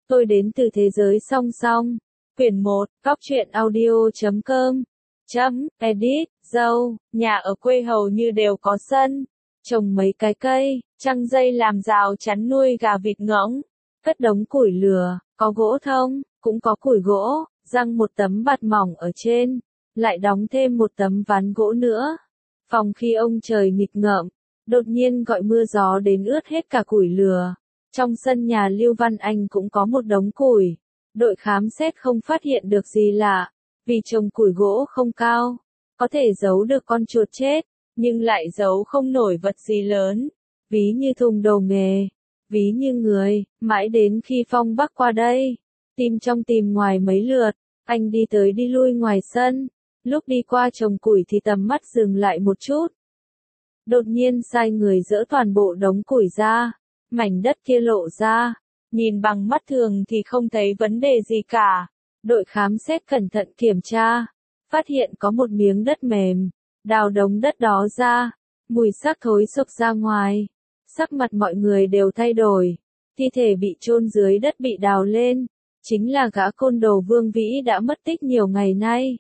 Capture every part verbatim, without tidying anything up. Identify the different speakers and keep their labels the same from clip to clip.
Speaker 1: Tôi đến từ thế giới song song. Quyển một, Cóc truyện audio chấm com. Chấm, edit, dâu, nhà ở quê hầu như đều có sân. Trồng mấy cái cây, trăng dây làm rào chắn nuôi gà vịt ngỗng. Cất đống củi lửa, có gỗ thông, cũng có củi gỗ, răng một tấm bạt mỏng ở trên. Lại đóng thêm một tấm ván gỗ nữa. Phòng khi ông trời nghịch ngợm, đột nhiên gọi mưa gió đến ướt hết cả củi lửa. Trong sân nhà Lưu Văn Anh cũng có một đống củi. Đội khám xét không phát hiện được gì lạ, vì trồng củi gỗ không cao, có thể giấu được con chuột chết, nhưng lại giấu không nổi vật gì lớn, ví như thùng đồ nghề, ví như người, mãi đến khi Phong Bắc qua đây, tìm trong tìm ngoài mấy lượt, anh đi tới đi lui ngoài sân, lúc đi qua trồng củi thì tầm mắt dừng lại một chút. Đột nhiên sai người dỡ toàn bộ đống củi ra, mảnh đất kia lộ ra. Nhìn bằng mắt thường thì không thấy vấn đề gì cả. Đội khám xét cẩn thận kiểm tra, phát hiện có một miếng đất mềm, đào đống đất đó ra, mùi xác thối xộc ra ngoài. Sắc mặt mọi người đều thay đổi, thi thể bị chôn dưới đất bị đào lên, chính là gã côn đồ Vương Vĩ đã mất tích nhiều ngày nay.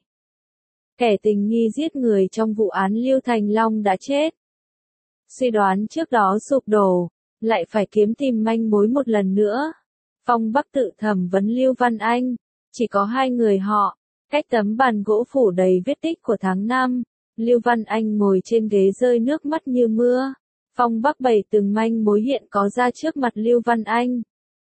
Speaker 1: Kẻ tình nghi giết người trong vụ án Lưu Thành Long đã chết. Suy đoán trước đó sụp đổ. Lại phải kiếm tìm manh mối một lần nữa. Phong Bắc tự thẩm vấn Lưu Văn Anh. Chỉ có hai người họ. Cách tấm bàn gỗ phủ đầy vết tích của tháng năm. Lưu Văn Anh ngồi trên ghế rơi nước mắt như mưa. Phong Bắc bày từng manh mối hiện có ra trước mặt Lưu Văn Anh.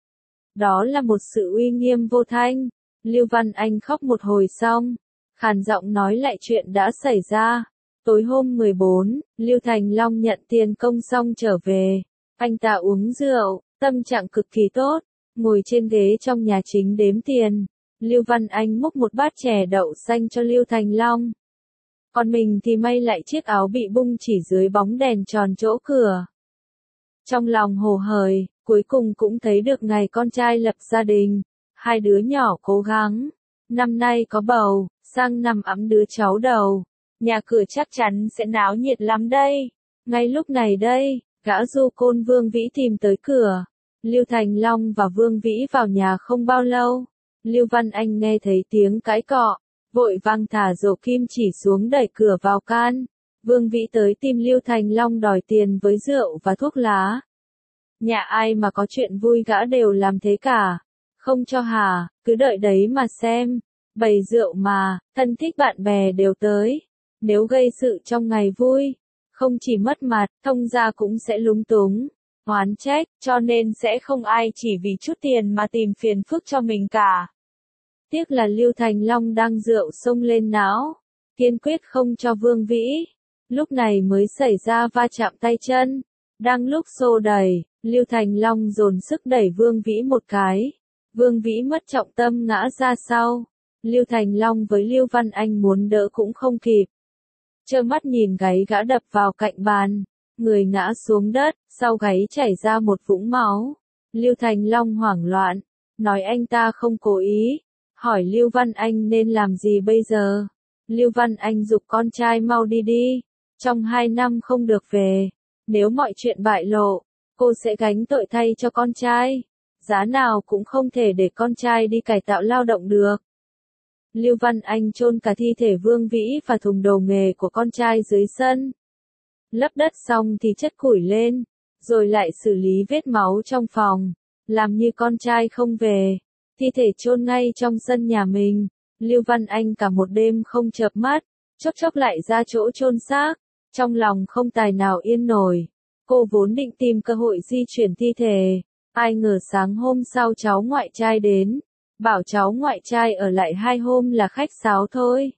Speaker 1: Đó là một sự uy nghiêm vô thanh. Lưu Văn Anh khóc một hồi xong. Khàn giọng nói lại chuyện đã xảy ra. Tối hôm mười bốn, Lưu Thành Long nhận tiền công xong trở về. Anh ta uống rượu, tâm trạng cực kỳ tốt, ngồi trên ghế trong nhà chính đếm tiền. Lưu Văn Anh múc một bát chè đậu xanh cho Lưu Thành Long. Còn mình thì may lại chiếc áo bị bung chỉ dưới bóng đèn tròn chỗ cửa. Trong lòng hồ hởi, cuối cùng cũng thấy được ngày con trai lập gia đình. Hai đứa nhỏ cố gắng. Năm nay có bầu, sang năm ẵm đứa cháu đầu. Nhà cửa chắc chắn sẽ náo nhiệt lắm đây. Ngay lúc này đây. Gã du côn Vương Vĩ tìm tới cửa. Lưu Thành Long và Vương Vĩ vào nhà không bao lâu. Lưu Văn Anh nghe thấy tiếng cãi cọ, vội vàng thả rổ kim chỉ xuống đẩy cửa vào can. Vương Vĩ tới tìm Lưu Thành Long đòi tiền với rượu và thuốc lá. Nhà ai mà có chuyện vui gã đều làm thế cả. Không cho hả, cứ đợi đấy mà xem. Bày rượu mà, thân thích bạn bè đều tới. Nếu gây sự trong ngày vui, không chỉ mất mặt, thông gia cũng sẽ lúng túng, oán trách, cho nên sẽ không ai chỉ vì chút tiền mà tìm phiền phức cho mình cả. Tiếc là Lưu Thành Long đang rượu xông lên não, kiên quyết không cho Vương Vĩ. Lúc này mới xảy ra va chạm tay chân. Đang lúc xô đẩy, Lưu Thành Long dồn sức đẩy Vương Vĩ một cái. Vương Vĩ mất trọng tâm ngã ra sau. Lưu Thành Long với Lưu Văn Anh muốn đỡ cũng không kịp. Trơ mắt nhìn gáy gã đập vào cạnh bàn, người ngã xuống đất, sau gáy chảy ra một vũng máu. Lưu Thành Long hoảng loạn, nói anh ta không cố ý, hỏi Lưu Văn Anh nên làm gì bây giờ. Lưu Văn Anh giục con trai mau đi đi, trong hai năm không được về, nếu mọi chuyện bại lộ, cô sẽ gánh tội thay cho con trai, giá nào cũng không thể để con trai đi cải tạo lao động được. Lưu Văn Anh chôn cả thi thể Vương Vĩ và thùng đồ nghề của con trai dưới sân. Lấp đất xong thì chất củi lên, rồi lại xử lý vết máu trong phòng, làm như con trai không về. Thi thể chôn ngay trong sân nhà mình. Lưu Văn Anh cả một đêm không chợp mắt, chốc chốc lại ra chỗ chôn xác, trong lòng không tài nào yên nổi. Cô vốn định tìm cơ hội di chuyển thi thể, ai ngờ sáng hôm sau cháu ngoại trai đến. Bảo cháu ngoại trai ở lại hai hôm là khách sáo thôi.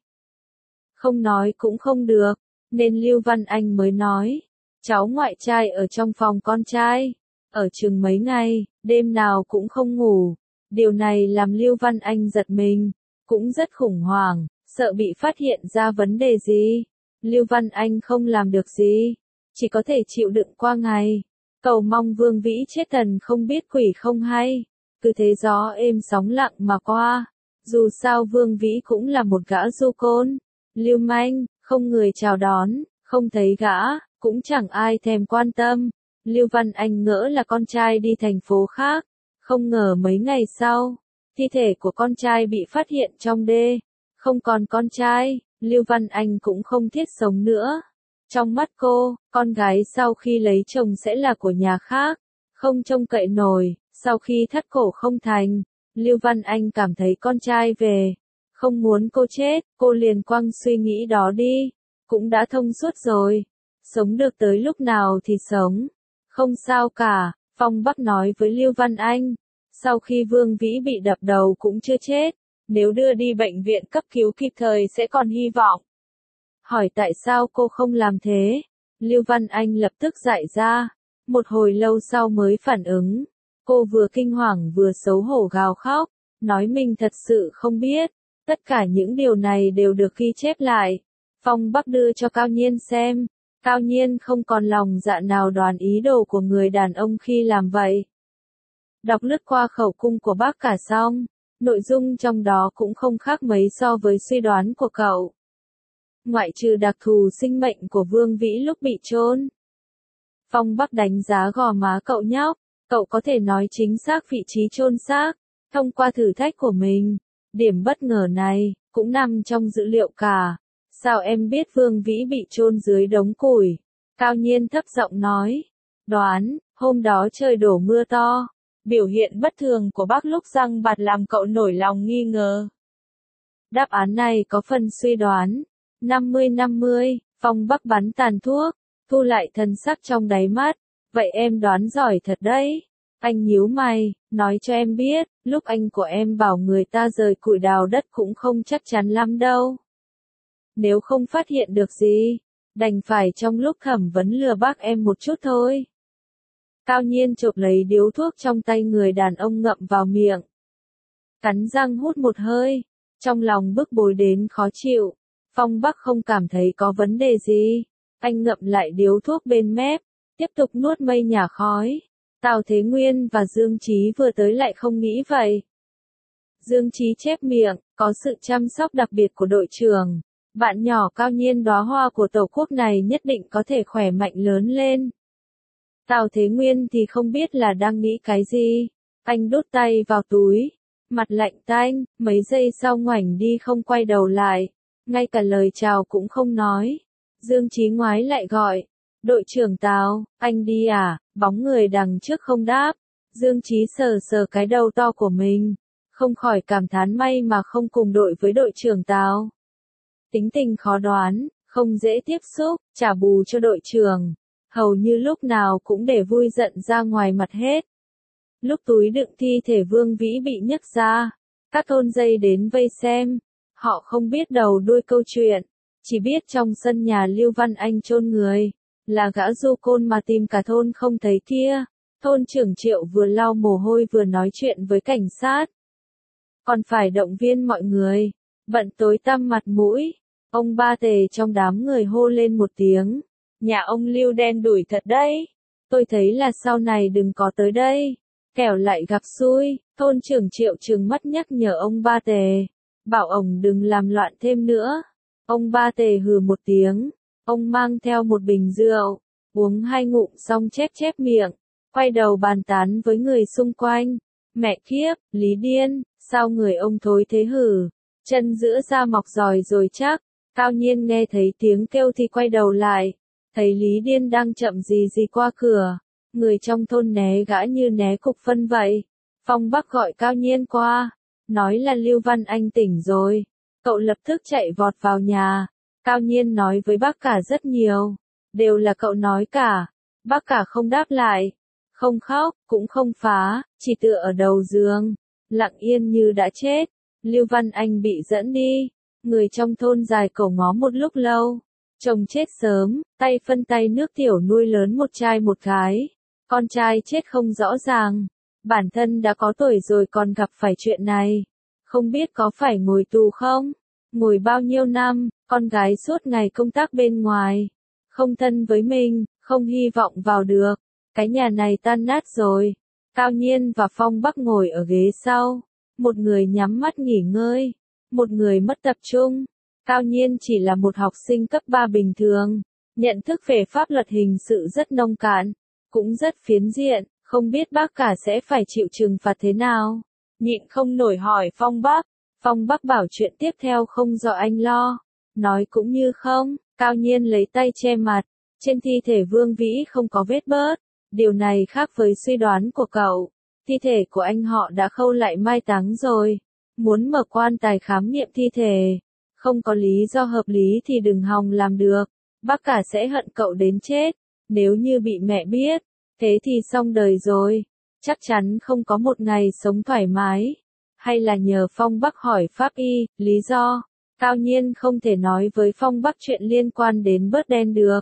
Speaker 1: Không nói cũng không được, nên Lưu Văn Anh mới nói. Cháu ngoại trai ở trong phòng con trai, ở chừng mấy ngày, đêm nào cũng không ngủ. Điều này làm Lưu Văn Anh giật mình, cũng rất khủng hoảng, sợ bị phát hiện ra vấn đề gì. Lưu Văn Anh không làm được gì, chỉ có thể chịu đựng qua ngày. Cầu mong Vương Vĩ chết thần không biết quỷ không hay. Cứ thế gió êm sóng lặng mà qua. Dù sao Vương Vĩ cũng là một gã du côn, lưu manh, không người chào đón, không thấy gã, cũng chẳng ai thèm quan tâm. Lưu Văn Anh ngỡ là con trai đi thành phố khác, Không ngờ mấy ngày sau, thi thể của con trai bị phát hiện trong đê. Không còn con trai, Lưu Văn Anh cũng không thiết sống nữa. Trong mắt cô, con gái sau khi lấy chồng sẽ là của nhà khác, không trông cậy nổi. Sau khi thắt cổ không thành, Lưu Văn Anh cảm thấy con trai về, không muốn cô chết, cô liền quăng suy nghĩ đó đi, cũng đã thông suốt rồi, sống được tới lúc nào thì sống, không sao cả. Phong Bắc nói với Lưu Văn Anh, sau khi Vương Vĩ bị đập đầu cũng chưa chết, nếu đưa đi bệnh viện cấp cứu kịp thời sẽ còn hy vọng. Hỏi tại sao cô không làm thế, Lưu Văn Anh lập tức giải ra, một hồi lâu sau mới phản ứng. Cô vừa kinh hoàng vừa xấu hổ gào khóc, nói mình thật sự không biết, tất cả những điều này đều được ghi chép lại. Phong Bắc đưa cho Cao Nhiên xem, Cao Nhiên không còn lòng dạ nào đoán ý đồ của người đàn ông khi làm vậy. Đọc lướt qua khẩu cung của bác cả xong, nội dung trong đó cũng không khác mấy so với suy đoán của cậu. Ngoại trừ đặc thù sinh mệnh của Vương Vĩ lúc bị chôn. Phong Bắc đánh giá gò má cậu nhóc. Cậu có thể nói chính xác vị trí chôn xác, thông qua thử thách của mình. Điểm bất ngờ này, cũng nằm trong dữ liệu cả. Sao em biết Vương Vĩ bị chôn dưới đống củi? Cao Nhiên thấp giọng nói. Đoán, hôm đó trời đổ mưa to. Biểu hiện bất thường của bác lúc răng bạt làm cậu nổi lòng nghi ngờ. Đáp án này có phần suy đoán. năm mươi năm mươi, Phong Bắc bắn tàn thuốc, thu lại thần sắc trong đáy mắt. Vậy em đoán giỏi thật đấy. Anh nhíu mày, nói cho em biết, lúc anh của em bảo người ta rời củi đào đất cũng không chắc chắn lắm đâu. Nếu không phát hiện được gì, đành phải trong lúc thẩm vấn lừa bác em một chút thôi. Cao Nhiên chộp lấy điếu thuốc trong tay người đàn ông ngậm vào miệng. Cắn răng hút một hơi, trong lòng bức bối đến khó chịu. Phong Bắc không cảm thấy có vấn đề gì. Anh ngậm lại điếu thuốc bên mép, tiếp tục nuốt mây nhả khói. Tào Thế Nguyên và Dương Chí vừa tới lại không nghĩ vậy. Dương Chí chép miệng, có sự chăm sóc đặc biệt của đội trưởng. Bạn nhỏ Cao Nhiên đóa hoa của tổ quốc này nhất định có thể khỏe mạnh lớn lên. Tào Thế Nguyên thì không biết là đang nghĩ cái gì. Anh đút tay vào túi, mặt lạnh tanh, mấy giây sau ngoảnh đi không quay đầu lại. Ngay cả lời chào cũng không nói. Dương Chí ngoái lại gọi. Đội trưởng Tào, anh đi à? Bóng người đằng trước không đáp. Dương Chí sờ sờ cái đầu to của mình. Không khỏi cảm thán may mà không cùng đội với đội trưởng Tào. Tính tình khó đoán, không dễ tiếp xúc, trả bù cho đội trưởng. Hầu như lúc nào cũng để vui giận ra ngoài mặt hết. Lúc túi đựng thi thể Vương Vĩ bị nhấc ra, các thôn dây đến vây xem. Họ không biết đầu đuôi câu chuyện, chỉ biết trong sân nhà Lưu Văn Anh chôn người, là gã du côn mà tìm cả thôn không thấy kia. Thôn trưởng Triệu vừa lau mồ hôi vừa nói chuyện với cảnh sát. Còn phải động viên mọi người, bận tối tăm mặt mũi. Ông Ba Tề trong đám người hô lên một tiếng. Nhà ông Lưu đen đủi thật đấy. Tôi thấy là sau này đừng có tới đây, kẻo lại gặp xui. Thôn trưởng Triệu trừng mắt nhắc nhở ông Ba Tề, bảo ông đừng làm loạn thêm nữa. Ông Ba Tề hừ một tiếng, ông mang theo một bình rượu, uống hai ngụm xong chép chép miệng, quay đầu bàn tán với người xung quanh. Mẹ kiếp, Lý Điên, sao người ông thối thế hử? Chân giữa da mọc giòi rồi chắc. Cao Nhiên nghe thấy tiếng kêu thì quay đầu lại, thấy Lý Điên đang chậm gì gì qua cửa. Người trong thôn né gã như né cục phân vậy. Phong Bắc gọi Cao Nhiên qua, nói là Lưu Văn Anh tỉnh rồi. Cậu lập tức chạy vọt vào nhà. Cao Nhiên nói với bác cả rất nhiều, đều là cậu nói cả. Bác cả không đáp lại, không khóc, cũng không phá, chỉ tựa ở đầu giường, lặng yên như đã chết. Lưu Văn Anh bị dẫn đi, người trong thôn dài cổ ngó một lúc lâu. Chồng chết sớm, tay phân tay nước tiểu nuôi lớn một trai một gái. Con trai chết không rõ ràng, bản thân đã có tuổi rồi còn gặp phải chuyện này. Không biết có phải ngồi tù không? Ngồi bao nhiêu năm, con gái suốt ngày công tác bên ngoài. Không thân với mình, không hy vọng vào được. Cái nhà này tan nát rồi. Cao Nhiên và Phong Bắc ngồi ở ghế sau. Một người nhắm mắt nghỉ ngơi, một người mất tập trung. Cao Nhiên chỉ là một học sinh cấp ba bình thường, nhận thức về pháp luật hình sự rất nông cạn, cũng rất phiến diện, Không biết bác cả sẽ phải chịu trừng phạt thế nào? Nhịn không nổi hỏi Phong Bắc. Phong Bắc bảo chuyện tiếp theo không do anh lo. Nói cũng như không, Cao Nhiên lấy tay che mặt. Trên thi thể Vương Vĩ không có vết bớt. Điều này khác với suy đoán của cậu. Thi thể của anh họ đã khâu lại mai táng rồi. Muốn mở quan tài khám nghiệm thi thể. Không có lý do hợp lý thì đừng hòng làm được. Bác cả sẽ hận cậu đến chết. Nếu như bị mẹ biết, thế thì xong đời rồi. Chắc chắn không có một ngày sống thoải mái. Hay là nhờ Phong Bắc hỏi pháp y, lý do. Cao Nhiên không thể nói với Phong Bắc chuyện liên quan đến bớt đen được.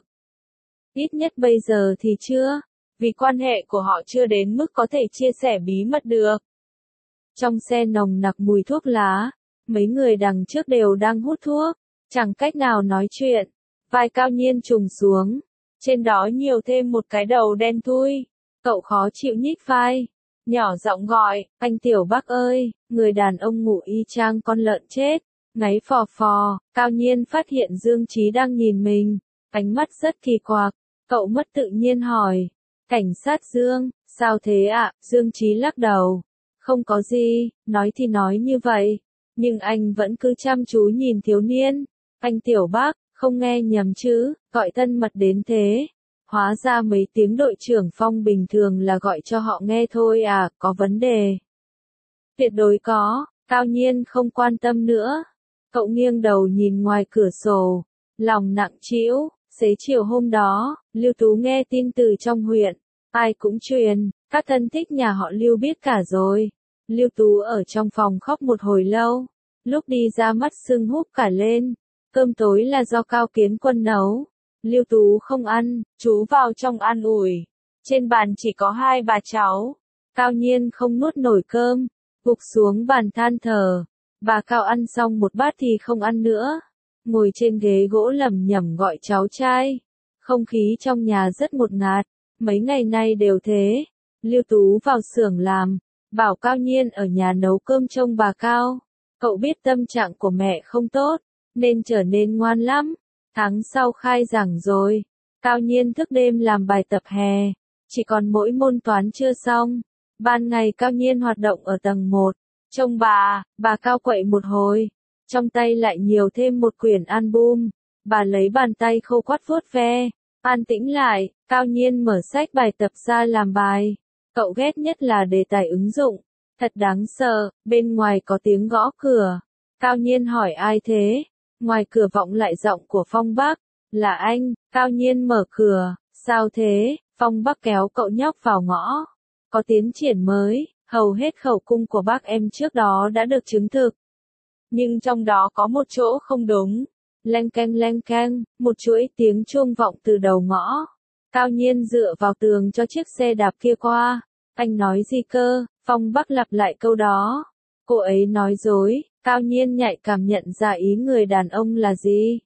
Speaker 1: Ít nhất bây giờ thì chưa. Vì quan hệ của họ chưa đến mức có thể chia sẻ bí mật được. Trong xe nồng nặc mùi thuốc lá. Mấy người đằng trước đều đang hút thuốc. Chẳng cách nào nói chuyện. Vai Cao Nhiên trùng xuống. Trên đó nhiều thêm một cái đầu đen thui. Cậu khó chịu nhích vai. Nhỏ giọng gọi, anh Tiểu Bắc ơi, người đàn ông ngủ y chang con lợn chết. Ngáy phò phò, Cao Nhiên phát hiện Dương Chí đang nhìn mình. Ánh mắt rất kỳ quặc. Cậu mất tự nhiên hỏi. Cảnh sát Dương, sao thế ạ? Dương Chí lắc đầu. Không có gì, nói thì nói như vậy. Nhưng anh vẫn cứ chăm chú nhìn thiếu niên. Anh Tiểu Bắc, không nghe nhầm chứ, gọi thân mật đến thế. Hóa ra mấy tiếng đội trưởng Phong bình thường là gọi cho họ nghe thôi à, có vấn đề. Tuyệt đối có, Cao Nhiên không quan tâm nữa. Cậu nghiêng đầu nhìn ngoài cửa sổ, lòng nặng trĩu. Xế chiều hôm đó, Lưu Tú nghe tin từ trong huyện, ai cũng truyền, các thân thích nhà họ Lưu biết cả rồi. Lưu Tú ở trong phòng khóc một hồi lâu, lúc đi ra mắt sưng húp cả lên. Cơm tối là do Cao Kiến Quân nấu. Lưu Tú không ăn, chú vào trong ăn ủi. Trên bàn chỉ có hai bà cháu. Cao Nhiên không nuốt nổi cơm, gục xuống bàn than thở. Bà Cao ăn xong một bát thì không ăn nữa. Ngồi trên ghế gỗ lẩm nhẩm gọi cháu trai. Không khí trong nhà rất ngột ngạt. Mấy ngày nay đều thế. Lưu Tú vào xưởng làm. Bảo Cao Nhiên ở nhà nấu cơm trông bà Cao. Cậu biết tâm trạng của mẹ không tốt. Nên trở nên ngoan lắm. Tháng sau khai giảng rồi. Cao Nhiên thức đêm làm bài tập hè. Chỉ còn mỗi môn toán chưa xong. Ban ngày Cao Nhiên hoạt động ở tầng một. Trông bà, bà Cao quậy một hồi. Trong tay lại nhiều thêm một quyển album. Bà lấy bàn tay khô quắt vuốt ve. An tĩnh lại, Cao Nhiên mở sách bài tập ra làm bài. Cậu ghét nhất là đề tài ứng dụng. Thật đáng sợ, bên ngoài có tiếng gõ cửa. Cao Nhiên hỏi ai thế? Ngoài cửa vọng lại giọng của Phong Bắc. Là anh, Cao Nhiên mở cửa. Sao thế? Phong Bắc kéo cậu nhóc vào ngõ. Có tiến triển mới, hầu hết khẩu cung của bác em trước đó đã được chứng thực. Nhưng trong đó có một chỗ không đúng. Leng keng leng keng, một chuỗi tiếng chuông vọng từ đầu ngõ. Cao Nhiên dựa vào tường cho chiếc xe đạp kia qua. Anh nói gì cơ? Phong Bắc lặp lại câu đó. Cô ấy nói dối. Cao Nhiên nhạy cảm nhận ra ý người đàn ông là gì.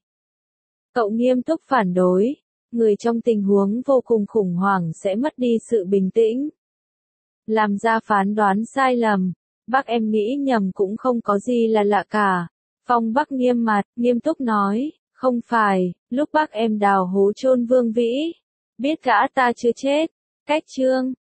Speaker 1: Cậu nghiêm túc phản đối. Người trong tình huống vô cùng khủng hoảng sẽ mất đi sự bình tĩnh. Làm ra phán đoán sai lầm. Bác em nghĩ nhầm cũng không có gì là lạ cả. Phong Bắc nghiêm mặt, nghiêm túc nói. Không phải, lúc bác em đào hố chôn Vương Vĩ. Biết gã ta chưa chết. Cách chương.